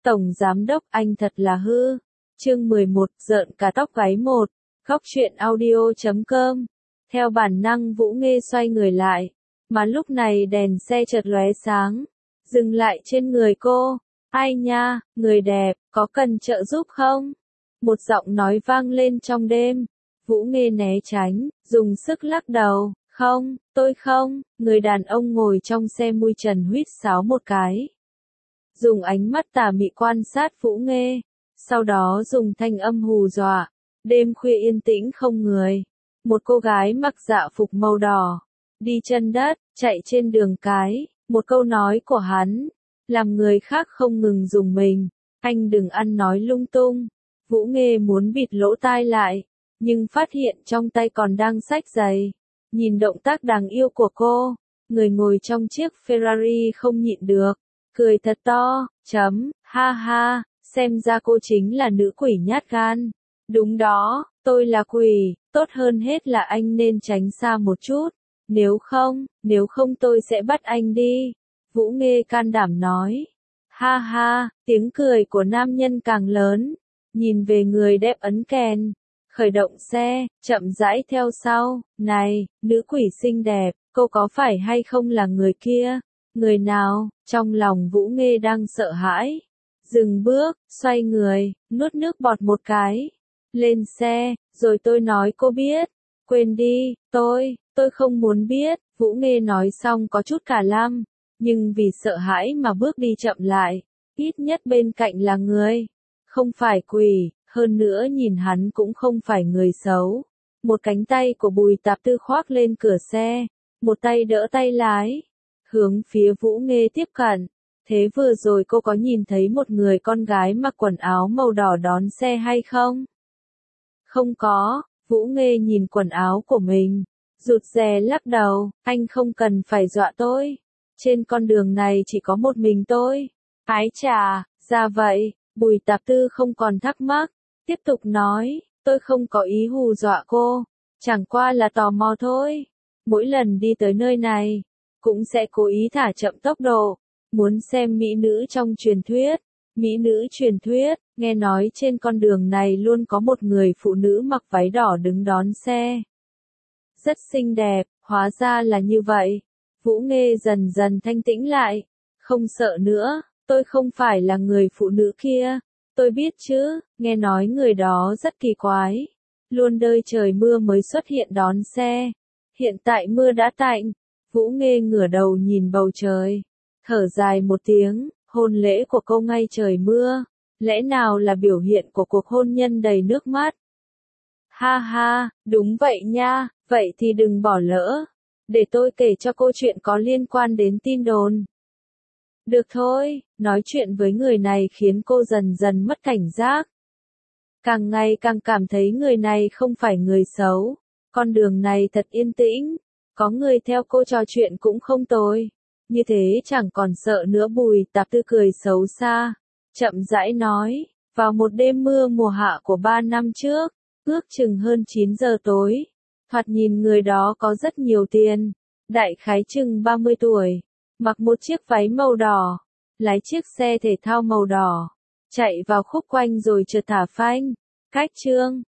Tổng Giám Đốc anh thật là hư. Chương 11, rợn cả tóc gáy một. Góc truyện audio.com. Theo bản năng Vũ Nghê xoay người lại, mà lúc này đèn xe chợt lóe sáng, dừng lại trên người cô. Ai nha, người đẹp, có cần trợ giúp không? Một giọng nói vang lên trong đêm. Vũ Nghê né tránh, dùng sức lắc đầu. Không, tôi không. Người đàn ông ngồi trong xe mui trần huýt sáo một cái, dùng ánh mắt tà mị quan sát Vũ Nghê, sau đó dùng thanh âm hù dọa. Đêm khuya yên tĩnh không người, một cô gái mặc dạ phục màu đỏ, đi chân đất, chạy trên đường cái. Một câu nói của hắn làm người khác không ngừng dùng mình. Anh đừng ăn nói lung tung. Vũ Nghê muốn bịt lỗ tai lại, nhưng phát hiện trong tay còn đang xách giày. Nhìn động tác đáng yêu của cô, người ngồi trong chiếc Ferrari không nhịn được, cười thật to. Ha ha, xem ra cô chính là nữ quỷ nhát gan. Đúng đó, tôi là quỷ, tốt hơn hết là anh nên tránh xa một chút. Nếu không tôi sẽ bắt anh đi. Vũ Nghê can đảm nói. Ha ha, tiếng cười của nam nhân càng lớn. Nhìn về người đẹp ấn kèn, khởi động xe, chậm rãi theo sau. Này, nữ quỷ xinh đẹp, cô có phải hay không là người kia? Người nào? Trong lòng Vũ Nghê đang sợ hãi. Dừng bước, xoay người, nuốt nước bọt một cái. Lên xe, rồi tôi nói cô biết. Quên đi, tôi không muốn biết. Vũ Nghê nói xong có chút cả lăm, nhưng vì sợ hãi mà bước đi chậm lại. Ít nhất bên cạnh là người, không phải quỷ, hơn nữa nhìn hắn cũng không phải người xấu. Một cánh tay của Bùi Tạp Tư khoác lên cửa xe, một tay đỡ tay lái, hướng phía Vũ Nghê tiếp cận. Thế vừa rồi cô có nhìn thấy một người con gái mặc quần áo màu đỏ đón xe hay không? Không có. Vũ Nghê nhìn quần áo của mình, rụt rè lắc đầu. Anh không cần phải dọa tôi. Trên con đường này chỉ có một mình tôi. Ái chà, ra vậy. Bùi Tạp Tư không còn thắc mắc, tiếp tục nói, tôi không có ý hù dọa cô, chẳng qua là tò mò thôi. Mỗi lần đi tới nơi này, cũng sẽ cố ý thả chậm tốc độ, muốn xem mỹ nữ trong truyền thuyết. Mỹ nữ truyền thuyết, nghe nói trên con đường này luôn có một người phụ nữ mặc váy đỏ đứng đón xe. Rất xinh đẹp, hóa ra là như vậy. Vũ Nghê dần dần thanh tĩnh lại, không sợ nữa. Tôi không phải là người phụ nữ kia. Tôi biết chứ, nghe nói người đó rất kỳ quái. Luôn đợi trời mưa mới xuất hiện đón xe. Hiện tại mưa đã tạnh. Vũ Nghê ngửa đầu nhìn bầu trời, thở dài một tiếng. Hôn lễ của cô ngay trời mưa, lẽ nào là biểu hiện của cuộc hôn nhân đầy nước mắt? Ha ha, đúng vậy nha, vậy thì đừng bỏ lỡ. Để tôi kể cho cô chuyện có liên quan đến tin đồn. Được thôi, nói chuyện với người này khiến cô dần dần mất cảnh giác. Càng ngày càng cảm thấy người này không phải người xấu. Con đường này thật yên tĩnh, có người theo cô trò chuyện cũng không tồi. Như thế chẳng còn sợ nữa. Bùi Tạp Tư cười xấu xa, chậm rãi nói, vào một đêm mưa mùa hạ của 3 năm trước, ước chừng hơn 9 giờ tối, thoạt nhìn người đó có rất nhiều tiền, đại khái chừng 30 tuổi, mặc một chiếc váy màu đỏ, lái chiếc xe thể thao màu đỏ, chạy vào khúc quanh rồi chợt thả phanh, cách chương.